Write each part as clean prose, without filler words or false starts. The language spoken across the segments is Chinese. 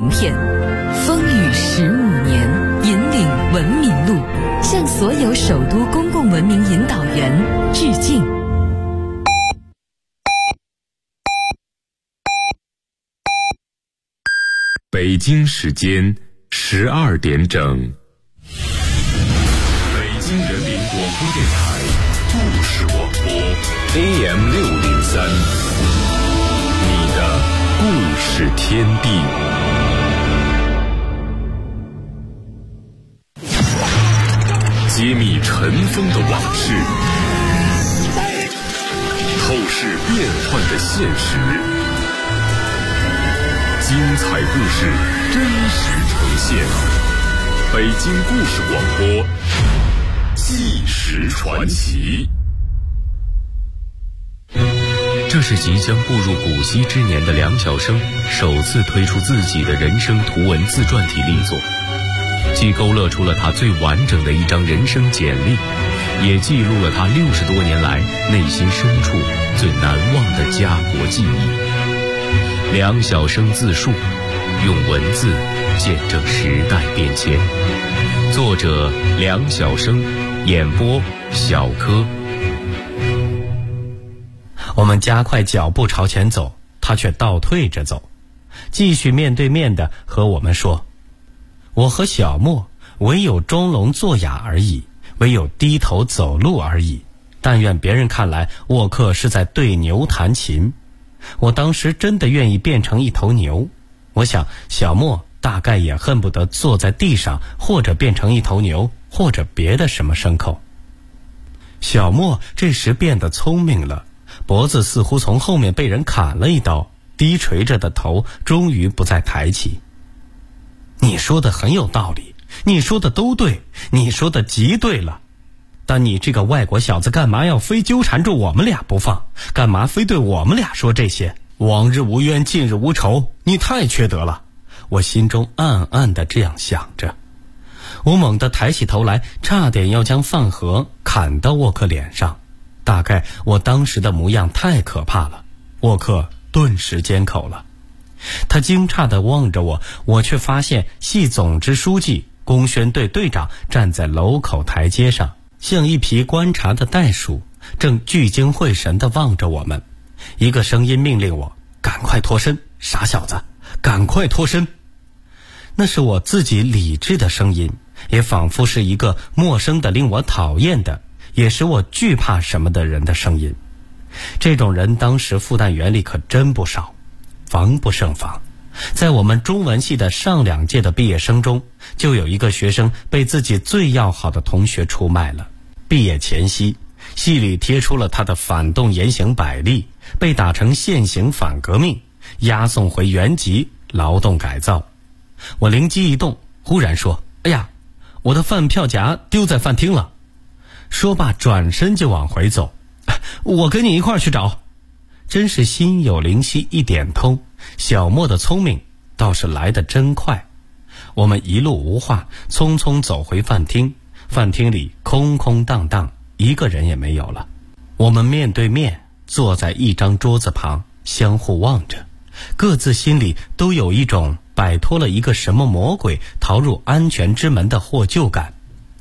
名片，风雨15年，引领文明路，向所有首都公共文明引导员致敬。 北京时间12点整，北京人民广播电台故事广播 AM603，你的故事天地。揭秘尘封的往事，透视变幻的现实。精彩故事真实呈现，北京故事广播纪实传奇。 这是即将步入古稀之年的梁晓声首次推出自己的人生图文自传体力作，既勾勒出了他最完整的一张人生简历，也记录了他60多年来内心深处最难忘的家国记忆。梁晓声自述，用文字见证时代变迁。作者梁晓声，演播小柯。 我们加快脚步朝前走，他却倒退着走，继续面对面地和我们说：我和小莫唯有装聋作哑而已，唯有低头走路而已。但愿别人看来沃克是在对牛弹琴。我当时真的愿意变成一头牛，我想小莫大概也恨不得坐在地上，或者变成一头牛，或者别的什么牲口。小莫这时变得聪明了，脖子似乎从后面被人砍了一刀，低垂着的头终于不再抬起。你说的很有道理，你说的都对，你说的极对了。但你这个外国小子干嘛要非纠缠住我们俩不放？干嘛非对我们俩说这些？往日无冤，近日无仇，你太缺德了。我心中暗暗地这样想着。我猛地抬起头来，差点要将饭盒砍到沃克脸上。大概我当时的模样太可怕了，沃克顿时缄口了。他惊诧地望着我，我却发现系总支书记龚宣队队长站在楼口台阶上，像一匹观察的袋鼠，正聚精会神地望着我们。一个声音命令我赶快脱身，傻小子，赶快脱身。那是我自己理智的声音，也仿佛是一个陌生的令我讨厌的，也使我惧怕什么的人的声音。这种人当时复旦园里可真不少，防不胜防。在我们中文系的上2届的毕业生中，就有一个学生被自己最要好的同学出卖了。毕业前夕，系里贴出了他的反动言行100例，被打成现行反革命，押送回原籍劳动改造。我灵机一动，忽然说：哎呀，我的饭票夹丢在饭厅了。说罢转身就往回走。我跟你一块儿去找。真是心有灵犀一点通，小莫的聪明倒是来得真快。我们一路无话，匆匆走回饭厅。饭厅里空空荡荡，一个人也没有了。我们面对面坐在一张桌子旁，相互望着，各自心里都有一种摆脱了一个什么魔鬼，逃入安全之门的获救感。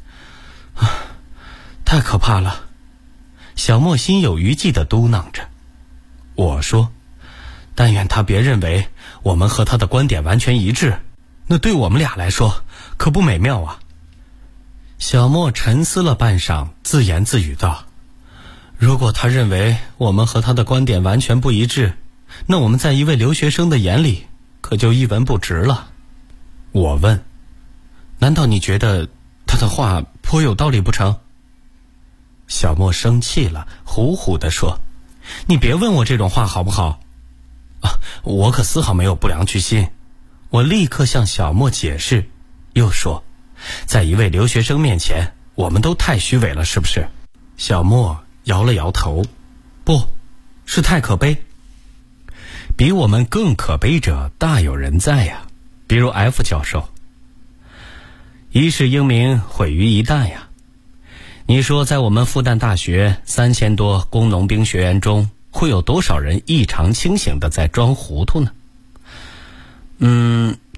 太可怕了，小莫心有余悸地嘟囔着。我说：但愿他别认为我们和他的观点完全一致，那对我们俩来说可不美妙啊。小莫沉思了半晌，自言自语道：如果他认为我们和他的观点完全不一致，那我们在一位留学生的眼里可就一文不值了。我问：难道你觉得他的话颇有道理不成？小莫生气了，虎虎地说：你别问我这种话好不好？我可丝毫没有不良居心。我立刻向小莫解释，又说：在一位留学生面前，我们都太虚伪了，是不是？小莫摇了摇头：不，是太可悲。比我们更可悲者大有人在呀，比如 F 教授。一世英名毁于一旦呀。你说在我们复旦大学3000多工农兵学员中，会有多少人异常清醒的在装糊涂呢？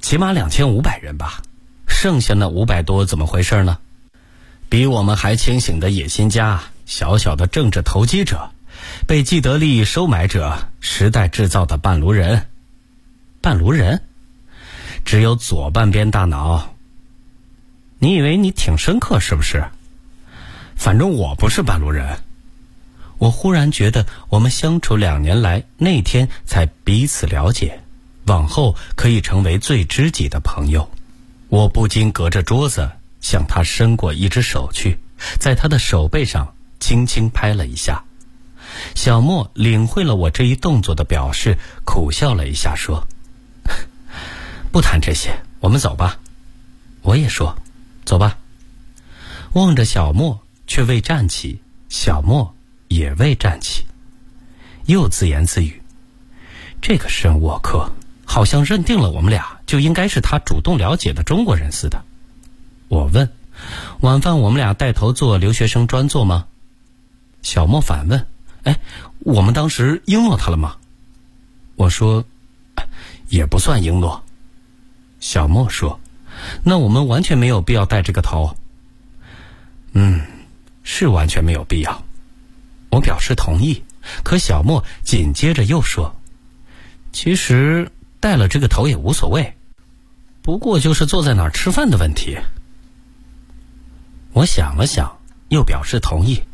起码2500人吧，剩下那500多怎么回事呢？比我们还清醒的野心家，小小的政治投机者，被既得利益收买者，时代制造的半路人。半路人？只有左半边大脑。你以为你挺深刻是不是？反正我不是半路人。我忽然觉得我们相处2年来，那天才彼此了解，往后可以成为最知己的朋友。我不禁隔着桌子向他伸过一只手去，在他的手背上轻轻拍了一下。小莫领会了我这一动作的表示，苦笑了一下说，不谈这些，我们走吧。我也说，走吧。望着小莫却未站起，小莫也未站起，又自言自语，这个申沃克好像认定了我们俩就应该是他主动了解的中国人似的。我问，晚饭我们俩带头做留学生专座吗？小莫反问，我们当时应诺他了吗？我说，也不算应诺。小莫说，那我们完全没有必要带这个头。是完全没有必要。我表示同意，可小莫紧接着又说，其实带了这个头也无所谓，不过就是坐在哪儿吃饭的问题。我想了想，又表示同意。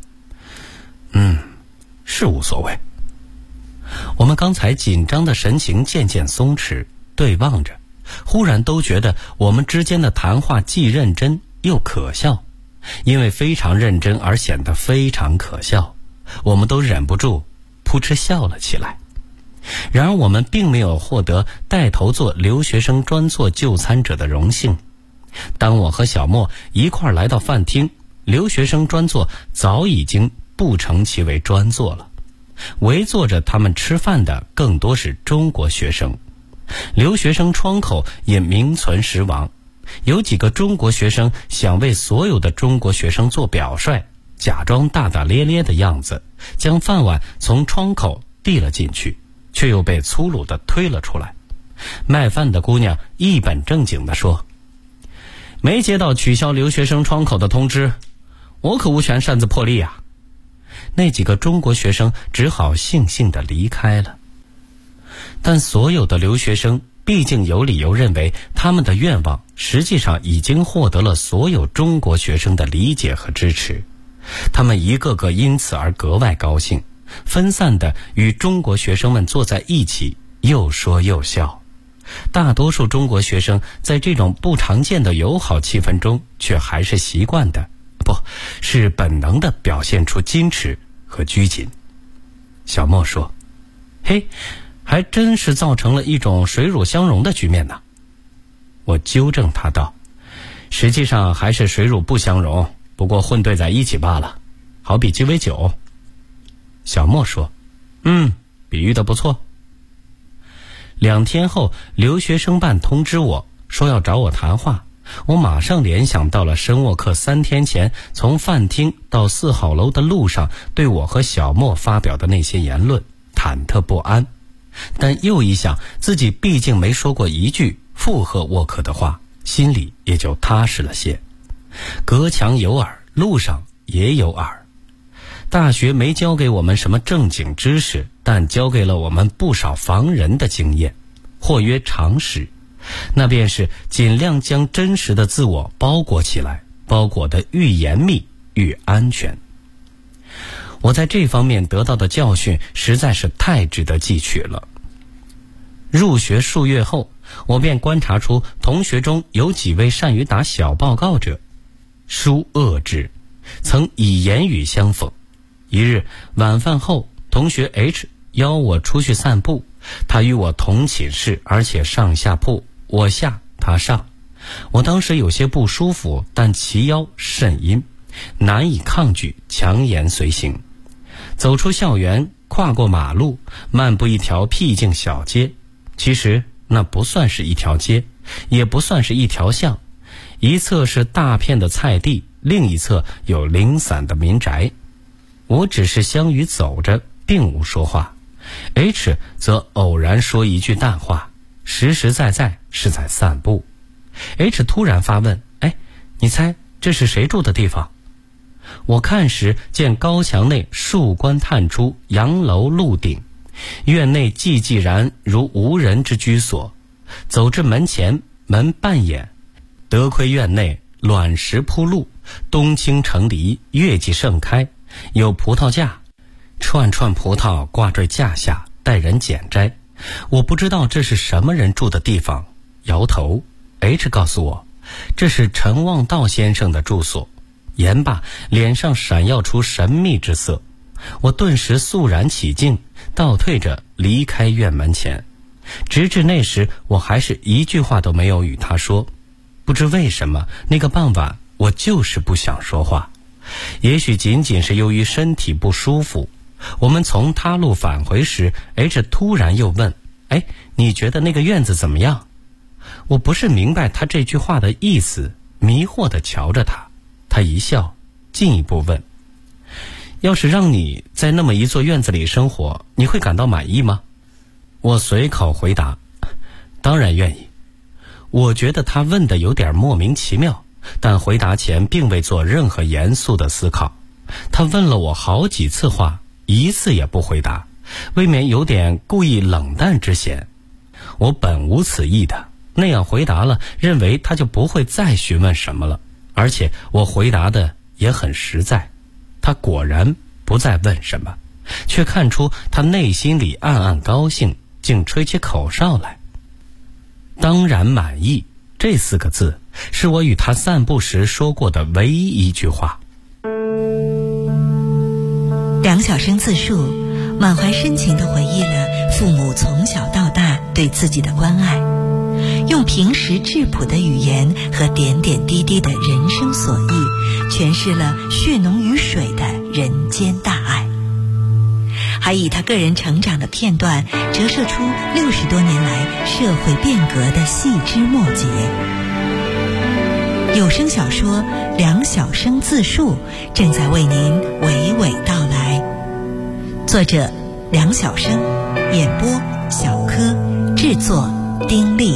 是无所谓。我们刚才紧张的神情渐渐松弛，对望着，忽然都觉得我们之间的谈话既认真又可笑，因为非常认真而显得非常可笑，我们都忍不住扑哧笑了起来。然而我们并没有获得带头做留学生专座就餐者的荣幸。当我和小莫一块来到饭厅，留学生专座早已经不成其为专座了，围坐着他们吃饭的更多是中国学生。留学生窗口也名存实亡，有几个中国学生想为所有的中国学生做表率，假装大大咧咧的样子，将饭碗从窗口递了进去，却又被粗鲁地推了出来。卖饭的姑娘一本正经地说，没接到取消留学生窗口的通知，我可无权擅自破例啊。那几个中国学生只好悻悻地离开了。但所有的留学生毕竟有理由认为，他们的愿望实际上已经获得了所有中国学生的理解和支持，他们一个个因此而格外高兴，分散地与中国学生们坐在一起，又说又笑。大多数中国学生在这种不常见的友好气氛中，却还是习惯的，是本能地表现出矜持和拘谨。小莫说，嘿，还真是造成了一种水乳相融的局面呢。我纠正他道，实际上还是水乳不相融，不过混兑在一起罢了，好比鸡尾酒。小莫说，比喻得不错。2天后，留学生办通知我说要找我谈话，我马上联想到了申沃克3天前从饭厅到4号楼的路上对我和小莫发表的那些言论，忐忑不安。但又一想，自己毕竟没说过一句附和沃克的话，心里也就踏实了些。隔墙有耳，路上也有耳。大学没教给我们什么正经知识，但教给了我们不少防人的经验，或曰常识。那便是尽量将真实的自我包裹起来，包裹得愈严密愈安全。我在这方面得到的教训实在是太值得记取了。入学数月后，我便观察出同学中有几位善于打小报告者，殊恶之，曾以言语相讽。一日晚饭后，同学 H 邀我出去散步，他与我同寝室，而且上下铺，我下他上。我当时有些不舒服，但其邀甚阴，难以抗拒，强颜随行。走出校园，跨过马路，漫步一条僻静小街。其实那不算是一条街，也不算是一条巷，一侧是大片的菜地，另一侧有零散的民宅。我只是相与走着，并无说话。H 则偶然说一句淡话，实实在在是在散步。H 突然发问：你猜这是谁住的地方？我看时见高墙内树冠探出，洋楼露顶，院内寂寂然如无人之居所。走至门前，门半掩，得窥院内卵石铺路，冬青成篱，月季盛开，有葡萄架，串串葡萄挂坠架下，待人捡摘。我不知道这是什么人住的地方，摇头。H 告诉我，这是陈望道先生的住所。言罢，脸上闪耀出神秘之色。我顿时肃然起敬，倒退着离开院门前。直至那时，我还是一句话都没有与他说。不知为什么，那个傍晚我就是不想说话。也许仅仅是由于身体不舒服。我们从他路返回时， H 突然又问：你觉得那个院子怎么样？我不是明白他这句话的意思，迷惑地瞧着他。他一笑，进一步问：要是让你在那么一座院子里生活，你会感到满意吗？我随口回答：当然愿意。我觉得他问的有点莫名其妙，但回答前并未做任何严肃的思考。他问了我好几次话，一次也不回答，未免有点故意冷淡之嫌。我本无此意的，那样回答了，认为他就不会再询问什么了。而且我回答的也很实在，他果然不再问什么，却看出他内心里暗暗高兴，竟吹起口哨来。当然满意这4个字，是我与他散步时说过的唯一一句话。 梁晓声自述，满怀深情地回忆了父母从小到大对自己的关爱，用平实质朴的语言和点点滴滴的人生所忆，诠释了血浓于水的人间大爱，还以他个人成长的片段折射出60多年来社会变革的细枝末节。有声小说《梁晓声自述》正在为您娓娓道来，作者梁晓声，演播小柯，制作丁力。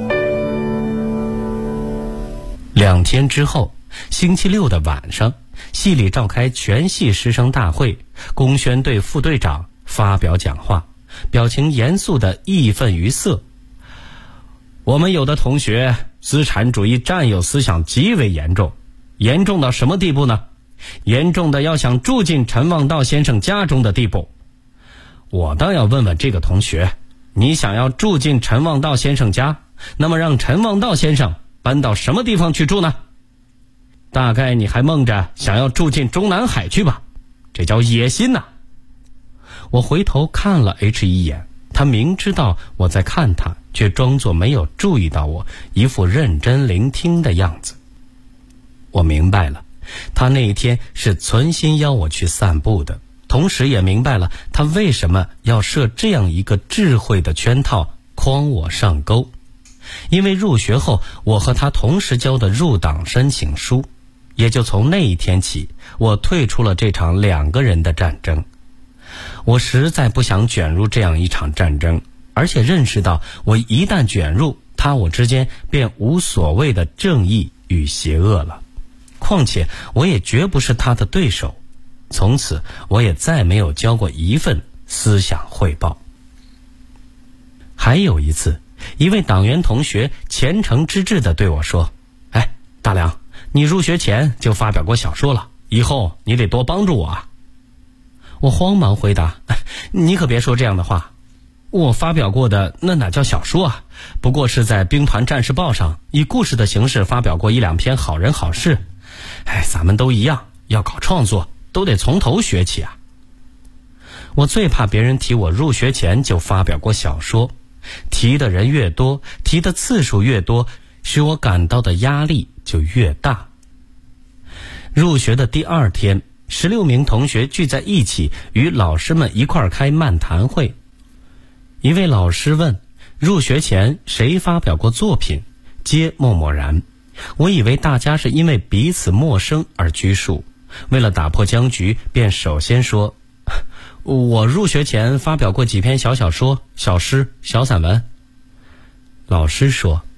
2天之后，星期六的晚上，系里召开全系师生大会，龚宣队副队长发表讲话，表情严肃地义愤于色。我们有的同学资产主义占有思想极为严重，严重到什么地步呢？严重的要想住进陈望道先生家中的地步。我倒要问问这个同学，你想要住进陈望道先生家，那么让陈望道先生搬到什么地方去住呢？大概你还梦着想要住进中南海去吧，这叫野心呐！我回头看了 H 一眼，他明知道我在看他，却装作没有注意到我，一副认真聆听的样子。我明白了，他那一天是存心邀我去散步的，同时也明白了他为什么要设这样一个智慧的圈套诓我上钩。因为入学后我和他同时交的入党申请书，也就从那一天起，我退出了这场2个人的战争。我实在不想卷入这样一场战争，而且认识到我一旦卷入，他我之间便无所谓的正义与邪恶了。况且我也绝不是他的对手。从此我也再没有交过一份思想汇报。还有一次，一位党员同学虔诚之至地对我说：大梁，你入学前就发表过小说了，以后你得多帮助我啊。我慌忙回答：你可别说这样的话，我发表过的那哪叫小说啊，不过是在兵团战士报上以故事的形式发表过1、2篇好人好事。咱们都一样，要搞创作都得从头学起啊。我最怕别人提我入学前就发表过小说，提的人越多，提的次数越多，使我感到的压力就越大。入学的第2天，16名同学聚在一起，与老师们一块儿开漫谈会。一位老师问：入学前谁发表过作品？皆默默然。我以为大家是因为彼此陌生而拘束，为了打破僵局，便首先说：我入学前发表过几篇小小说、小诗、小散文。老师说：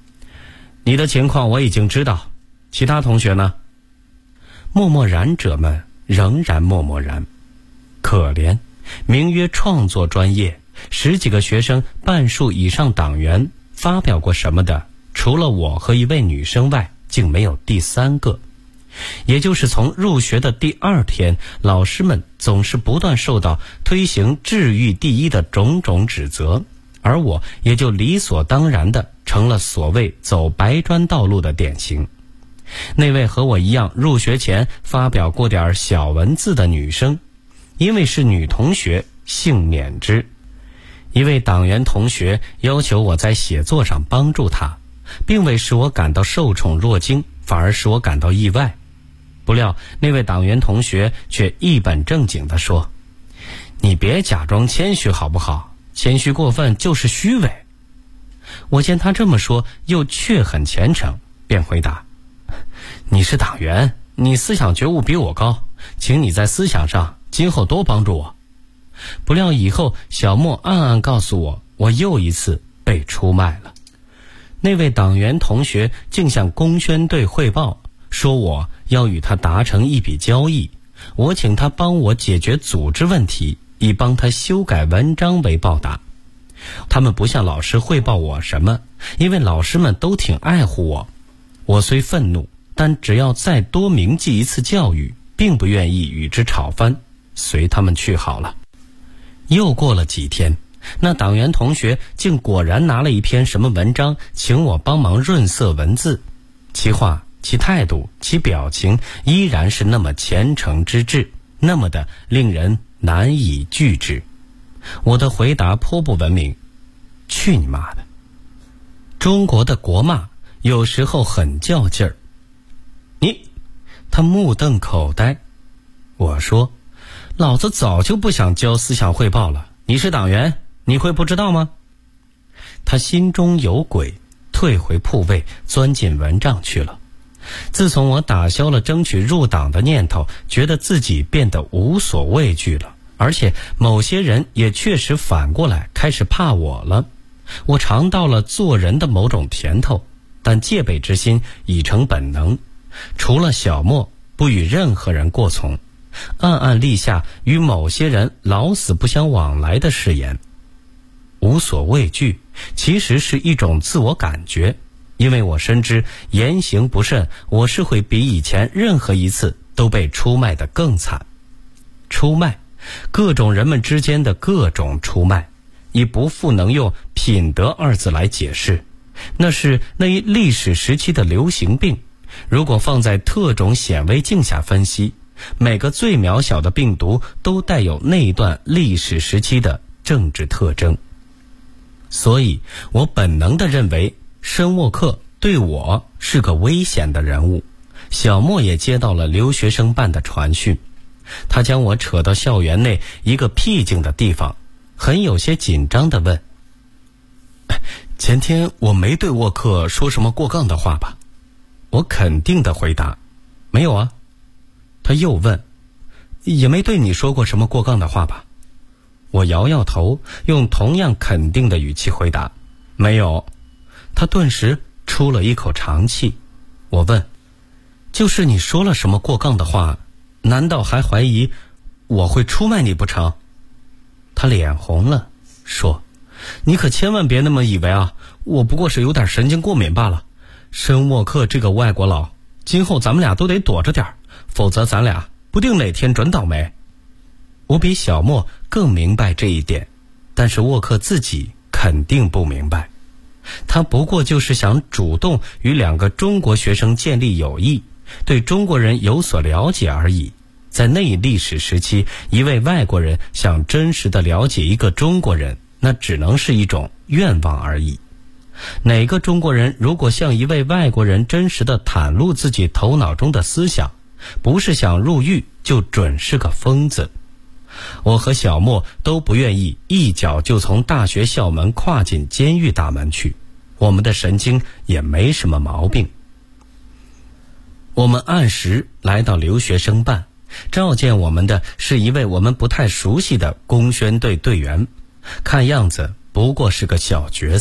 你的情况我已经知道，其他同学呢？默默然者们仍然默默然。可怜，名曰创作专业，10几个学生，半数以上党员，发表过什么的，除了我和一位女生外，竟没有第3个。也就是从入学的第2天，老师们总是不断受到推行治愈第一的种种指责，而我也就理所当然地成了所谓走白砖道路的典型。那位和我一样入学前发表过点小文字的女生，因为是女同学，幸免之。一位党员同学要求我在写作上帮助他，并未使我感到受宠若惊，反而使我感到意外。不料那位党员同学却一本正经地说：“你别假装谦虚好不好？谦虚过分就是虚伪。”我见他这么说，又却很虔诚，便回答：“你是党员，你思想觉悟比我高，请你在思想上今后多帮助我。”不料以后小莫暗暗告诉我，我又一次被出卖了。那位党员同学竟向公宣队汇报，说我要与他达成一笔交易，我请他帮我解决组织问题，以帮他修改文章为报答。他们不向老师汇报我什么，因为老师们都挺爱护我。我虽愤怒，但只要再多铭记一次教育，并不愿意与之吵翻，随他们去好了。又过了几天，那党员同学竟果然拿了一篇什么文章，请我帮忙润色文字。其话、其态度、其表情依然是那么虔诚之至，那么的令人难以拒之。我的回答颇不文明：“去你妈的！”中国的国骂有时候很较劲儿。他目瞪口呆。我说：“老子早就不想交思想汇报了，你是党员，你会不知道吗？”他心中有鬼，退回铺位，钻进蚊帐去了。自从我打消了争取入党的念头，觉得自己变得无所畏惧了，而且某些人也确实反过来开始怕我了。我尝到了做人的某种甜头，但戒备之心已成本能，除了小莫，不与任何人过从，暗暗立下与某些人老死不相往来的誓言。无所畏惧其实是一种自我感觉，因为我深知言行不慎，我是会比以前任何一次都被出卖得更惨。出卖，各种人们之间的各种出卖，已不复能用品德2字来解释，那是那一历史时期的流行病。如果放在特种显微镜下分析，每个最渺小的病毒都带有那一段历史时期的政治特征。所以我本能地认为申沃克对我是个危险的人物。小莫也接到了留学生办的传讯，他将我扯到校园内一个僻静的地方，很有些紧张地问：“前天我没对沃克说什么过杠的话吧？”我肯定地回答：“没有啊。”他又问：“也没对你说过什么过杠的话吧？”我摇摇头，用同样肯定的语气回答：“没有。”他顿时出了一口长气。我问：“就是你说了什么过杠的话，难道还怀疑我会出卖你不成？”他脸红了，说：“你可千万别那么以为啊，我不过是有点神经过敏罢了。申沃克这个外国佬，今后咱们俩都得躲着点，否则咱俩不定哪天准倒霉。”我比小莫更明白这一点，但是沃克自己肯定不明白。他不过就是想主动与2个中国学生建立友谊，对中国人有所了解而已。在那一历史时期，一位外国人想真实地了解一个中国人，那只能是一种愿望而已。哪个中国人如果向一位外国人真实地袒露自己头脑中的思想，不是想入狱，就准是个疯子。我和小莫都不愿意一脚就从大学校门跨进监狱大门去，我们的神经也没什么毛病。我们按时来到留学生办，召见我们的是一位我们不太熟悉的公宣队队员，看样子不过是个小角色，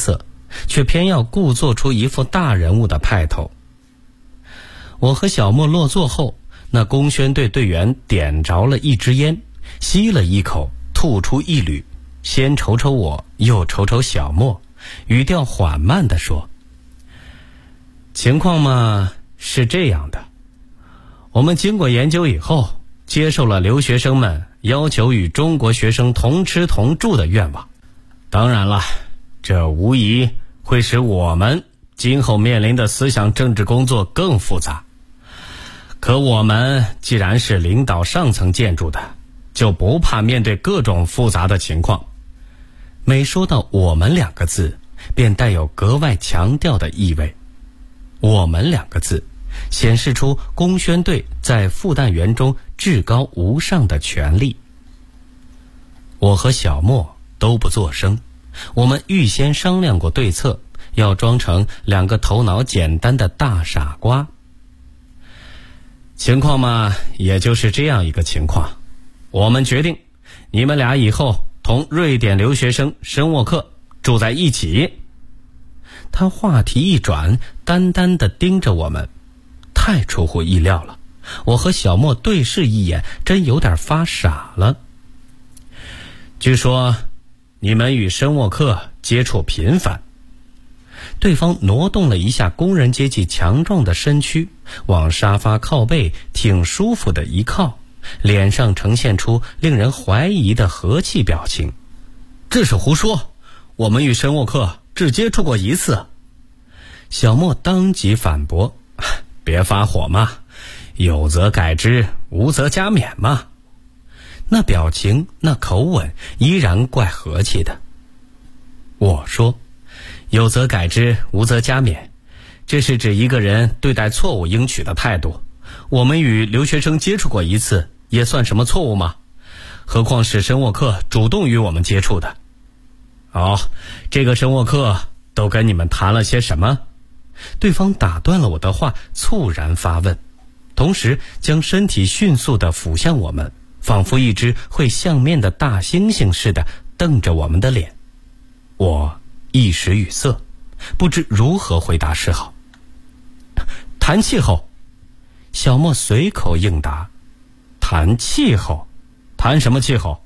却偏要故作出一副大人物的派头。我和小莫落座后，那工宣队队员点着了一支烟，吸了一口，吐出一缕，先瞅瞅我，又瞅瞅小莫，语调缓慢地说：情况嘛，是这样的，我们经过研究以后，接受了留学生们要求与中国学生同吃同住的愿望。当然了，这无疑会使我们今后面临的思想政治工作更复杂。可我们既然是领导上层建筑的，就不怕面对各种复杂的情况。每说到我们两个字，便带有格外强调的意味。我们两个字显示出工宣队在复旦园中至高无上的权力。我和小莫都不作声，我们预先商量过对策，要装成两个头脑简单的大傻瓜。情况嘛，也就是这样一个情况。我们决定，你们俩以后同瑞典留学生申沃克住在一起。他话题一转，单单地盯着我们，太出乎意料了。我和小莫对视一眼，真有点发傻了。据说你们与申沃克接触频繁。对方挪动了一下工人阶级强壮的身躯，往沙发靠背挺舒服的一靠，脸上呈现出令人怀疑的和气表情。这是胡说，我们与申沃克只接触过一次。小莫当即反驳：别发火嘛，有则改之，无则加勉嘛。那表情，那口吻依然怪和气的。我说：有则改之，无则加勉，这是指一个人对待错误应取的态度。我们与留学生接触过一次，也算什么错误吗？何况是申沃克主动与我们接触的。这个申沃克都跟你们谈了些什么？对方打断了我的话，猝然发问，同时将身体迅速地俯向我们，仿佛一只会相面的大猩猩似的瞪着我们的脸。我一时语塞，不知如何回答是好。谈气候。小莫随口应答。谈气候？谈什么气候？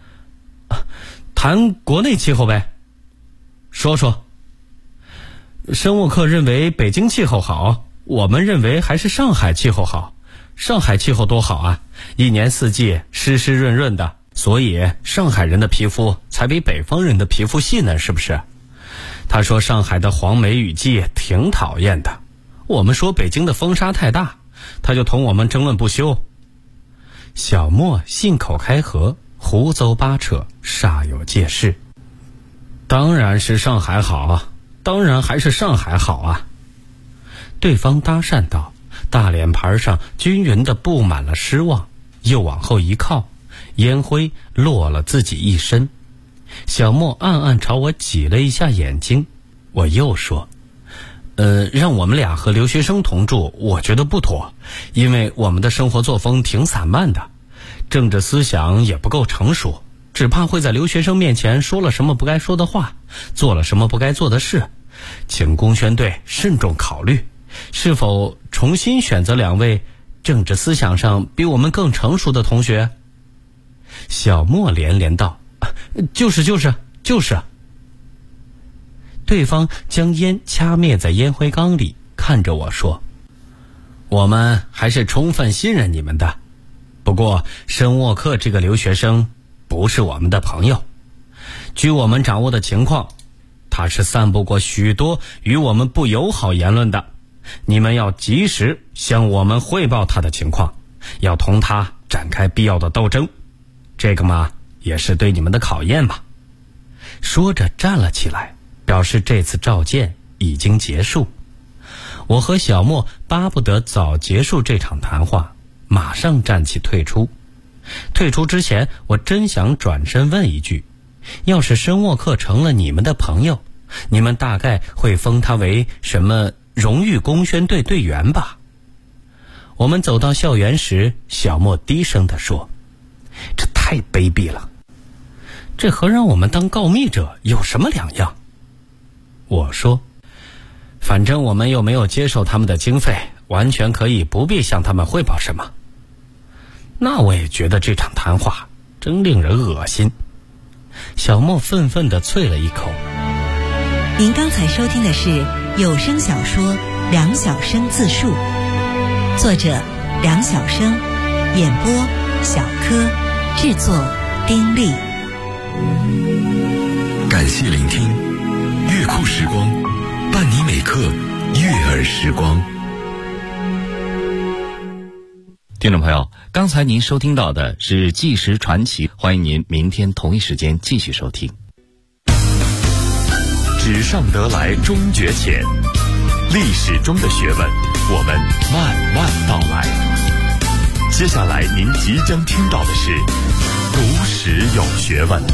谈国内气候呗。说说。申沃克认为北京气候好，我们认为还是上海气候好。上海气候多好啊，一年四季湿湿润润的，所以上海人的皮肤才比北方人的皮肤细呢，是不是？他说上海的黄梅雨季挺讨厌的，我们说北京的风沙太大，他就同我们争论不休。小莫信口开河，胡诌八扯，煞有介事。当然是上海好，当然还是上海好啊。对方搭讪道，大脸盘上均匀地布满了失望，又往后一靠，烟灰落了自己一身。小莫暗暗朝我挤了一下眼睛。我又说，让我们俩和留学生同住，我觉得不妥，因为我们的生活作风挺散漫的，政治思想也不够成熟，只怕会在留学生面前说了什么不该说的话，做了什么不该做的事。请工宣队慎重考虑，是否重新选择两位政治思想上比我们更成熟的同学？小莫连连道，就是。对方将烟掐灭在烟灰缸里，看着我说，我们还是充分信任你们的，不过申沃克这个留学生不是我们的朋友。据我们掌握的情况，他是散布过许多与我们不友好言论的，你们要及时向我们汇报他的情况，要同他展开必要的斗争，这个嘛，也是对你们的考验嘛。说着站了起来，表示这次召见已经结束。我和小莫巴不得早结束这场谈话，马上站起退出。退出之前，我真想转身问一句，要是申沃克成了你们的朋友，你们大概会封他为什么荣誉工宣队队员吧？我们走到校园时，小莫低声地说，这太卑鄙了，这和让我们当告密者有什么两样？ 我说，反正我们又没有接受他们的经费，完全可以不必向他们汇报什么。那我也觉得这场谈话真令人恶心。小莫愤愤地啐了一口。 您刚才收听的是有声小说《梁晓声自述》，作者梁晓声，演播小柯，制作丁力。 感谢聆听乐库时光，伴你每刻悦耳时光。 听众朋友，刚才您收听到的是纪实传奇，欢迎您明天同一时间继续收听。 纸上得来终觉浅，历史中的学问，我们慢慢道来。接下来您即将听到的是读史有学问。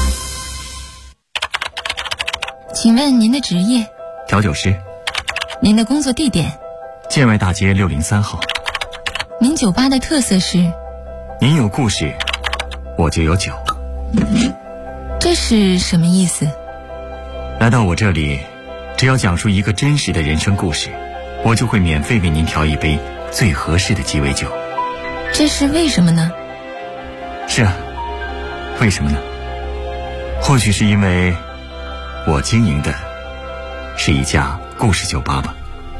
请问您的职业？ 调酒师。 您的工作地点？ 建外大街603号。 您酒吧的特色是？ 您有故事，我就有酒。 这是什么意思？ 来到我这里，只要讲述一个真实的人生故事，我就会免费为您调一杯最合适的鸡尾酒。 这是为什么呢？ 是啊，为什么呢？或许是因为我经营的是一家故事酒吧吧。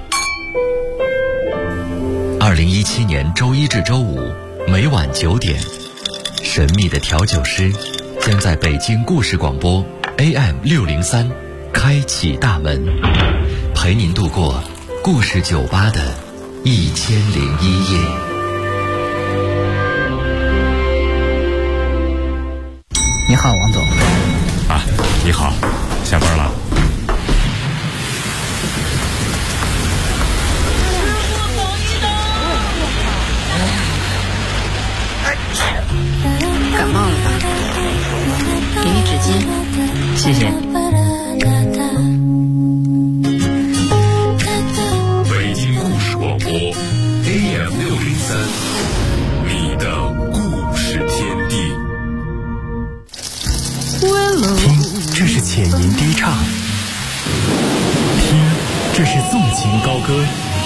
2017年周一至周五每晚9点，神秘的调酒师将在北京故事广播 AM603开启大门，陪您度过故事酒吧的1001夜。 你好，王总。 啊，你好，下班了。 感冒了吧？给你纸巾。 谢谢。 北京故事广播 AM603，你的故事天地。 听，这是浅吟低唱；听，这是纵情高歌；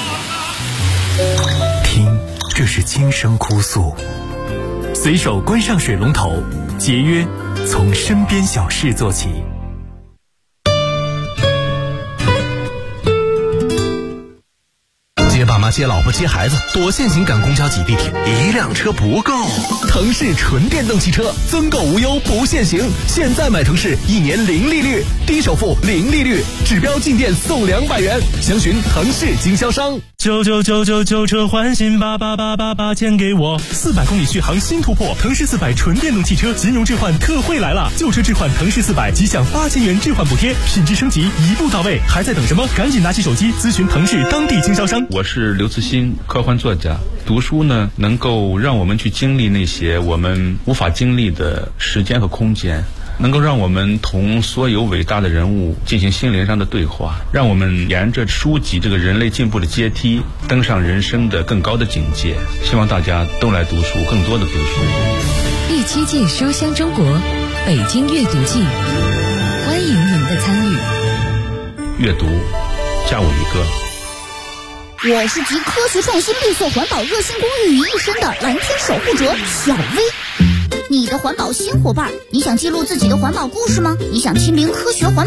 听，这是轻声哭诉。随手关上水龙头，节约从身边小事做起。 接爸妈、接老婆、接孩子，多限行赶公交挤地铁， 一辆车不够。 腾势纯电动汽车，增购无忧不限行。现在买腾势，1年0利率，低首付0利率，指标进店送200元。详询腾势经销商。 99999旧车换新，88888钱给我。 400公里续航新突破，腾势400纯电动汽车金融置换特惠来了！旧车置换腾势400，即享8000元置换补贴，品质升级一步到位，还在等什么？赶紧拿起手机咨询腾势当地经销商。 我是刘慈欣，科幻作家。读书呢，能够让我们去经历那些我们无法经历的时间和空间，能够让我们同所有伟大的人物进行心灵上的对话，让我们沿着书籍这个人类进步的阶梯，登上人生的更高的境界。希望大家都来读书，更多的读书。 第7届书香中国北京阅读季，欢迎您的参与。 阅读，加我一个。 我是集科学创新、绿色环保、热心公益于一身的蓝天守护者小薇。你的环保新伙伴，你想记录自己的环保故事吗？你想亲临科学环保